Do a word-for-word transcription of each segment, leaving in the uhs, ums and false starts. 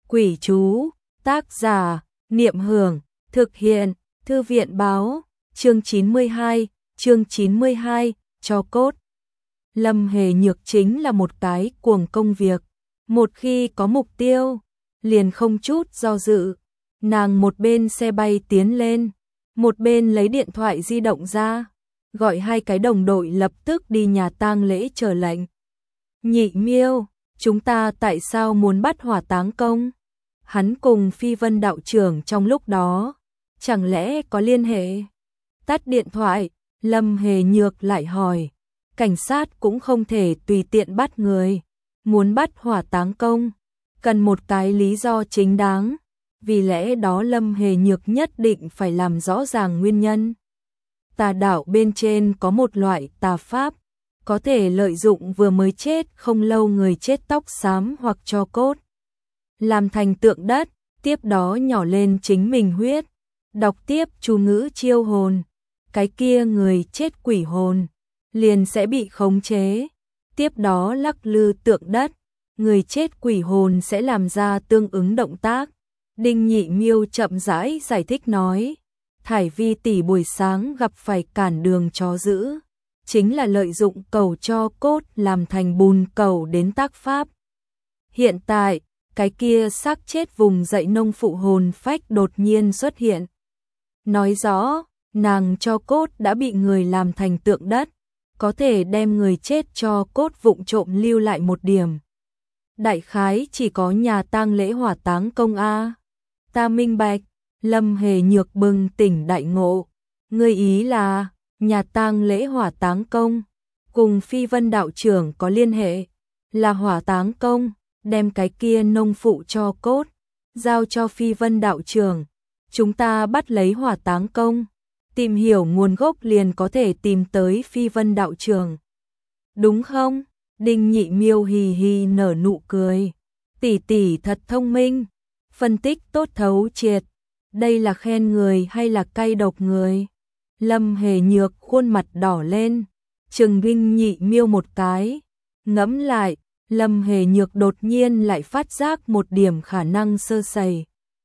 Quỷ chú, tác giả, Niệm Hưởng, thực hiện, Thư viện báo, chương chín mươi hai, chương chín mươi hai, cho cốt. Lâm Hề Nhược chính là một cái cuồng công việc, một khi có mục tiêu, liền không chút do dự, nàng một bên xe bay tiến lên, một bên lấy điện thoại di động ra, gọi hai cái đồng đội lập tức đi nhà tang lễ chờ lệnh. Nhị Miêu, chúng ta tại sao muốn bắt Hỏa Táng Công? Hắn cùng Phi Vân đạo trưởng trong lúc đó, chẳng lẽ có liên hệ? Tắt điện thoại, Lâm Hề Nhược lại hỏi, cảnh sát cũng không thể tùy tiện bắt người, muốn bắt Hỏa Táng Công, cần một cái lý do chính đáng, vì lẽ đó Lâm Hề Nhược nhất định phải làm rõ ràng nguyên nhân. Tà đạo bên trên có một loại tà pháp, có thể lợi dụng vừa mới chết không lâu người chết tóc xám hoặc tro cốt, làm thành tượng đất, tiếp đó nhỏ lên chính mình huyết, đọc tiếp chú ngữ chiêu hồn, cái kia người chết quỷ hồn liền sẽ bị khống chế, tiếp đó lắc lư tượng đất, người chết quỷ hồn sẽ làm ra tương ứng động tác. Đinh Nhị Miêu chậm rãi giải thích nói, Thải Vi tỷ buổi sáng gặp phải cản đường chó dữ, chính là lợi dụng cầu tro cốt làm thành bùn cầu đến tác pháp. Hiện tại, cái kia xác chết vùng dậy nông phụ hồn phách đột nhiên xuất hiện. Nói rõ, nàng tro cốt đã bị người làm thành tượng đất, có thể đem người chết cho cốt vụng trộm lưu lại một điểm. Đại khái chỉ có nhà tang lễ Hỏa Táng Công a. Ta minh bạch, Lâm Hề Nhược bừng tỉnh đại ngộ, ngươi ý là nhà tang lễ Hỏa Táng Công cùng Phi Vân đạo trưởng có liên hệ, là Hỏa Táng Công đem cái kia nông phụ cho cốt giao cho Phi Vân đạo trưởng, chúng ta bắt lấy Hỏa Táng Công, tìm hiểu nguồn gốc liền có thể tìm tới Phi Vân đạo trưởng. Đúng không? Đinh Nhị Miêu hì hì nở nụ cười. Tỷ tỷ thật thông minh, phân tích tốt thấu triệt. Đây là khen người hay là cay độc người? Lâm Hề Nhược khuôn mặt đỏ lên, trừng Đinh Nhị Miêu một cái. Ngẫm lại, Lâm Hề Nhược đột nhiên lại phát giác một điểm khả năng sơ sẩy.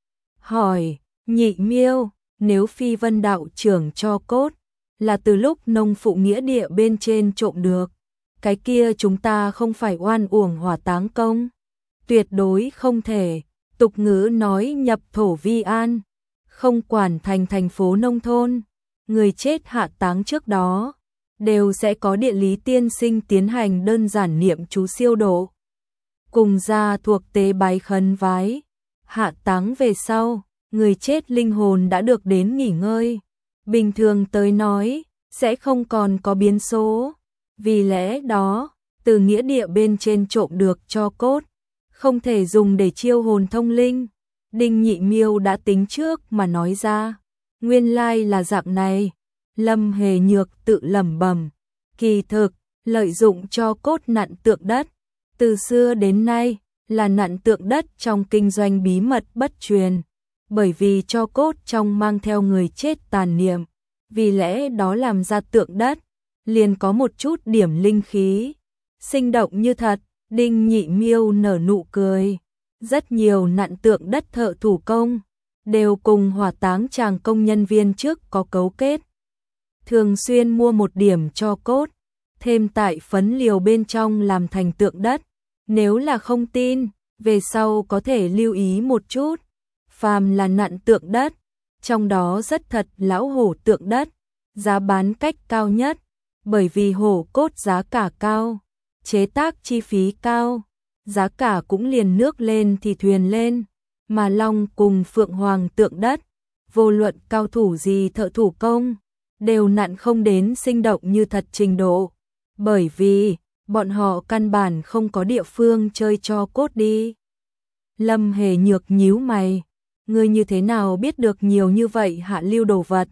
Hỏi, Nhị Miêu, nếu Phi Vân đạo trưởng cho cốt là từ lúc nông phụ nghĩa địa bên trên trộm được, cái kia chúng ta không phải oan uổng Hỏa Táng Công? Tuyệt đối không thể. Tục ngữ nói nhập thổ vi an, không quản thành thành phố nông thôn, người chết hạ táng trước đó đều sẽ có địa lý tiên sinh tiến hành đơn giản niệm chú siêu độ, cùng gia thuộc tế bái khấn vái. Hạ táng về sau, người chết linh hồn đã được đến nghỉ ngơi, bình thường tới nói sẽ không còn có biến số. Vì lẽ đó, từ nghĩa địa bên trên trộm được cho cốt, không thể dùng để chiêu hồn thông linh. Đinh Nhị Miêu đã tính trước mà nói ra, nguyên lai là dạng này. Lâm Hề Nhược tự lẩm bẩm, kỳ thực, lợi dụng cho cốt nặn tượng đất, từ xưa đến nay là nặn tượng đất trong kinh doanh bí mật bất truyền, bởi vì cho cốt trong mang theo người chết tàn niệm, vì lẽ đó làm ra tượng đất liền có một chút điểm linh khí, sinh động như thật. Đinh Nhị Miêu nở nụ cười, rất nhiều nặn tượng đất thợ thủ công đều cùng hỏa táng chàng công nhân viên trước có cấu kết, thường xuyên mua một điểm cho cốt, thêm tại phấn liều bên trong làm thành tượng đất. Nếu là không tin, về sau có thể lưu ý một chút, phàm là nặn tượng đất, trong đó rất thật lão hổ tượng đất, giá bán cách cao nhất, bởi vì hổ cốt giá cả cao, chế tác chi phí cao, giá cả cũng liền nước lên thì thuyền lên, mà long cùng phượng hoàng tượng đất, vô luận cao thủ gì thợ thủ công, đều nặn không đến sinh động như thật trình độ, bởi vì bọn họ căn bản không có địa phương chơi cho cốt đi. Lâm Hề Nhược nhíu mày, ngươi như thế nào biết được nhiều như vậy hạ lưu đồ vật?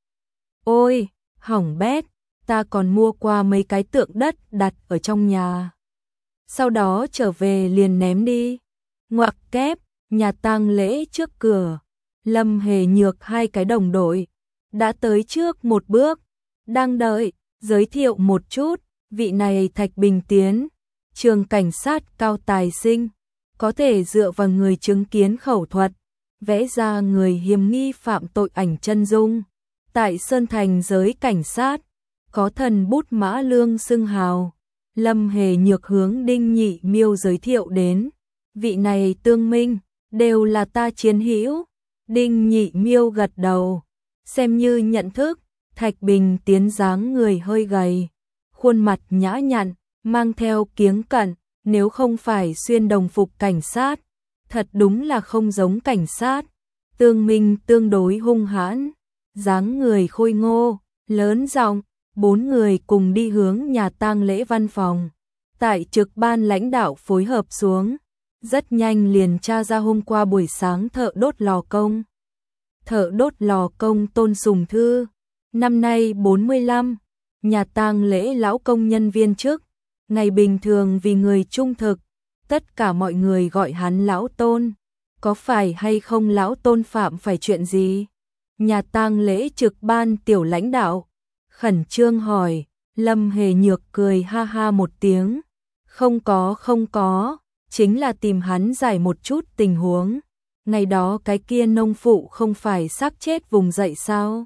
Ôi, hỏng bét, ta còn mua qua mấy cái tượng đất đặt ở trong nhà, sau đó trở về liền ném đi. Ngoặc kép, nhà tang lễ trước cửa, Lâm Hề Nhược hai cái đồng đội đã tới trước một bước, đang đợi giới thiệu một chút, vị này Thạch Bình Tiến, trường cảnh sát cao tài sinh, có thể dựa vào người chứng kiến khẩu thuật, vẽ ra người hiểm nghi phạm tội ảnh chân dung. Tại Sơn Thành giới cảnh sát, có thần bút Mã Lương xưng hào. Lâm Hề Nhược hướng Đinh Nhị Miêu giới thiệu đến. Vị này Tương Minh, đều là ta chiến hữu. Đinh Nhị Miêu gật đầu, xem như nhận thức. Thạch Bình Tiến dáng người hơi gầy, khuôn mặt nhã nhặn, mang theo kiếng cận, nếu không phải xuyên đồng phục cảnh sát, thật đúng là không giống cảnh sát. Tương Minh tương đối hung hãn, dáng người khôi ngô, lớn giọng, bốn người cùng đi hướng nhà tang lễ văn phòng. Tại trực ban lãnh đạo phối hợp xuống, rất nhanh liền tra ra hôm qua buổi sáng thợ đốt lò công. Thợ đốt lò công Tôn Sùng Thư, năm nay bốn mươi lăm, nhà tang lễ lão công nhân viên chức, ngày bình thường vì người trung thực, tất cả mọi người gọi hắn lão Tôn, có phải hay không lão Tôn phạm phải chuyện gì? Nhà tang lễ trực ban tiểu lãnh đạo khẩn trương hỏi. Lâm Hề Nhược cười ha ha một tiếng, không có không có, chính là tìm hắn giải một chút tình huống. Ngày đó cái kia nông phụ không phải xác chết vùng dậy sao?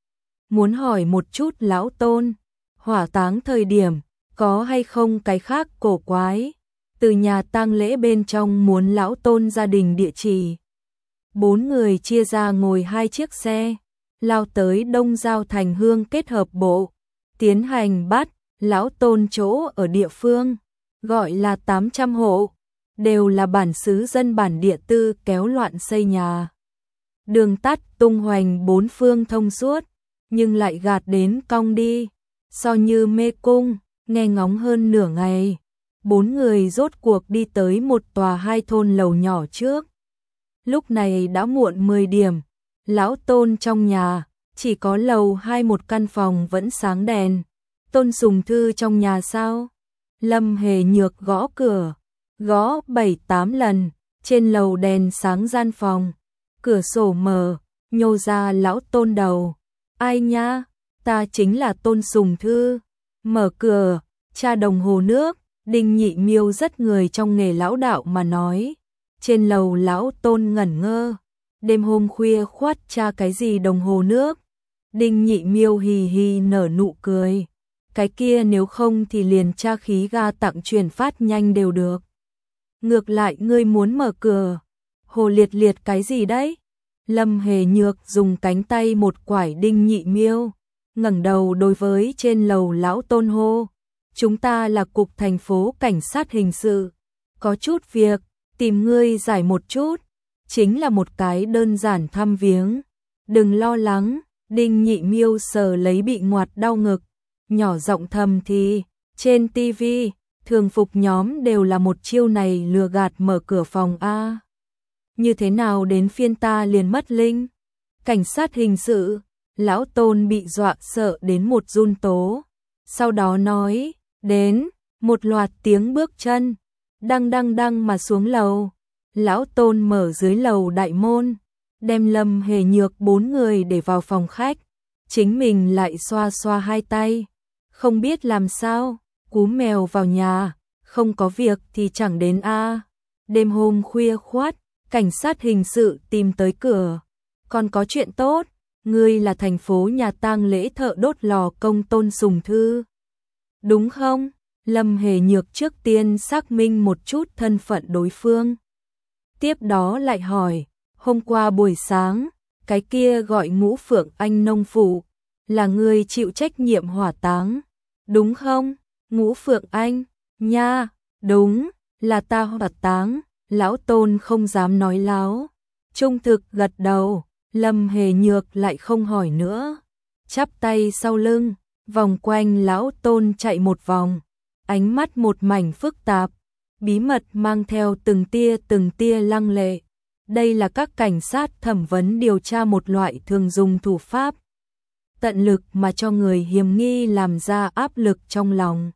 Muốn hỏi một chút lão Tôn, hỏa táng thời điểm, có hay không cái khác cổ quái? Từ nhà tang lễ bên trong muốn lão Tôn gia đình địa chỉ. Bốn người chia ra ngồi hai chiếc xe, lao tới Đông Giao Thành Hương kết hợp bộ, tiến hành bắt lão Tôn chỗ ở địa phương, gọi là tám trăm hộ, đều là bản xứ dân bản địa tư kéo loạn xây nhà. Đường tắt tung hoành bốn phương thông suốt, nhưng lại gạt đến cong đi, so như mê cung, nghe ngóng hơn nửa ngày. Bốn người rốt cuộc đi tới một tòa hai thôn lầu nhỏ trước. Lúc này đã muộn mười điểm, lão Tôn trong nhà, chỉ có lầu hai một căn phòng vẫn sáng đèn. Tôn Sùng Thư trong nhà sao? Lâm Hề Nhược gõ cửa, gõ bảy tám lần, trên lầu đèn sáng gian phòng, cửa sổ mở, nhô ra lão Tôn đầu. Ai nha, ta chính là Tôn Sùng Thư. Mở cửa, tra đồng hồ nước. Đinh Nhị Miêu rất người trong nghề lão đạo mà nói. Trên lầu lão Tôn ngẩn ngơ, đêm hôm khuya khoắt tra cái gì đồng hồ nước? Đinh Nhị Miêu hì hì nở nụ cười, cái kia nếu không thì liền tra khí ga tặng chuyển phát nhanh đều được. Ngược lại ngươi muốn mở cửa, hồ liệt liệt cái gì đấy? Lâm Hề Nhược dùng cánh tay một quải Đinh Nhị Miêu, ngẩng đầu đối với trên lầu lão Tôn hô. Chúng ta là cục thành phố cảnh sát hình sự, có chút việc, tìm ngươi giải một chút, chính là một cái đơn giản thăm viếng. Đừng lo lắng, Đinh Nhị Miêu sờ lấy bị ngoặt đau ngực, nhỏ giọng thầm thì, trên tivi, thường phục nhóm đều là một chiêu này lừa gạt mở cửa phòng a. Như thế nào đến phiên ta liền mất linh? Cảnh sát hình sự, lão Tôn bị dọa sợ đến một run tố. Sau đó nói, đến, một loạt tiếng bước chân, đăng đăng đăng mà xuống lầu. Lão Tôn mở dưới lầu đại môn, đem Lâm Hề Nhược bốn người để vào phòng khách, chính mình lại xoa xoa hai tay, không biết làm sao, cú mèo vào nhà, không có việc thì chẳng đến a. Đêm hôm khuya khoắt, cảnh sát hình sự tìm tới cửa, còn có chuyện tốt, ngươi là thành phố nhà tang lễ thợ đốt lò công Tôn Sùng Thư, đúng không? Lâm Hề Nhược trước tiên xác minh một chút thân phận đối phương, tiếp đó lại hỏi, hôm qua buổi sáng, cái kia gọi Ngũ Phượng Anh nông phụ, là người chịu trách nhiệm hỏa táng, đúng không? Ngũ Phượng Anh, nha, đúng, là ta hỏa táng. Lão Tôn không dám nói láo, trung thực gật đầu. Lâm Hề Nhược lại không hỏi nữa, chắp tay sau lưng, vòng quanh lão Tôn chạy một vòng, ánh mắt một mảnh phức tạp, bí mật mang theo từng tia từng tia lăng lệ. Đây là các cảnh sát thẩm vấn điều tra một loại thường dùng thủ pháp, tận lực mà cho người hiểm nghi làm ra áp lực trong lòng.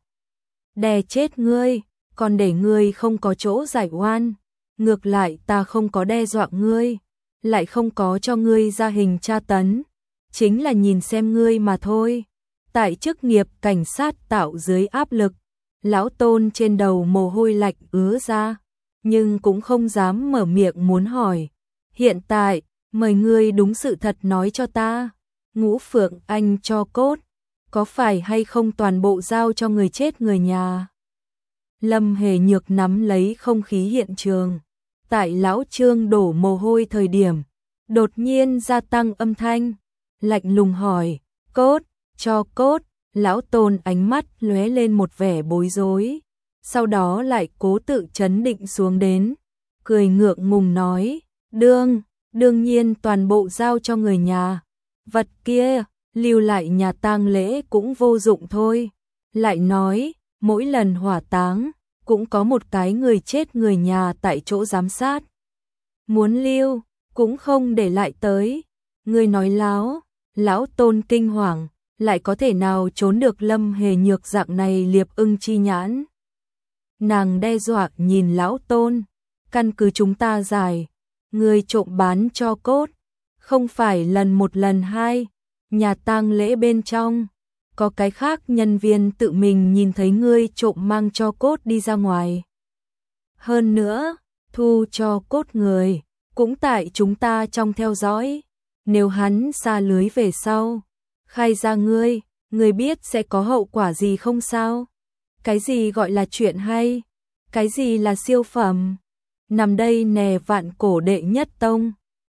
Đè chết ngươi, còn để ngươi không có chỗ giải oan. Ngược lại ta không có đe dọa ngươi, lại không có cho ngươi ra hình tra tấn, chính là nhìn xem ngươi mà thôi. Tại chức nghiệp cảnh sát tạo dưới áp lực, lão Tôn trên đầu mồ hôi lạnh ứa ra, nhưng cũng không dám mở miệng muốn hỏi. Hiện tại, mời ngươi đúng sự thật nói cho ta, Ngũ Phượng Anh cho cốt, có phải hay không toàn bộ giao cho người chết người nhà? Lâm Hề Nhược nắm lấy không khí hiện trường, tại lão Trương đổ mồ hôi thời điểm, đột nhiên gia tăng âm thanh, lạnh lùng hỏi, cốt, cho cốt, lão Tôn ánh mắt lóe lên một vẻ bối rối, sau đó lại cố tự trấn định xuống đến, cười ngượng ngùng nói, đương, đương nhiên toàn bộ giao cho người nhà, vật kia, lưu lại nhà tang lễ cũng vô dụng thôi, lại nói, mỗi lần hỏa táng, cũng có một cái người chết người nhà tại chỗ giám sát. Muốn lưu, cũng không để lại tới. Người nói láo, lão Tôn kinh hoàng, lại có thể nào trốn được Lâm Hề Nhược dạng này liệp ưng chi nhãn. Nàng đe dọa nhìn lão Tôn, căn cứ chúng ta giải, người trộm bán cho cốt, không phải lần một lần hai, nhà tang lễ bên trong. Có cái khác nhân viên tự mình nhìn thấy ngươi trộm mang cho cốt đi ra ngoài. Hơn nữa, thu cho cốt người, cũng tại chúng ta trong theo dõi. Nếu hắn xa lưới về sau, khai ra ngươi, ngươi biết sẽ có hậu quả gì không sao? Cái gì gọi là chuyện hay? Cái gì là siêu phẩm? Nằm đây nè vạn cổ đệ nhất tông.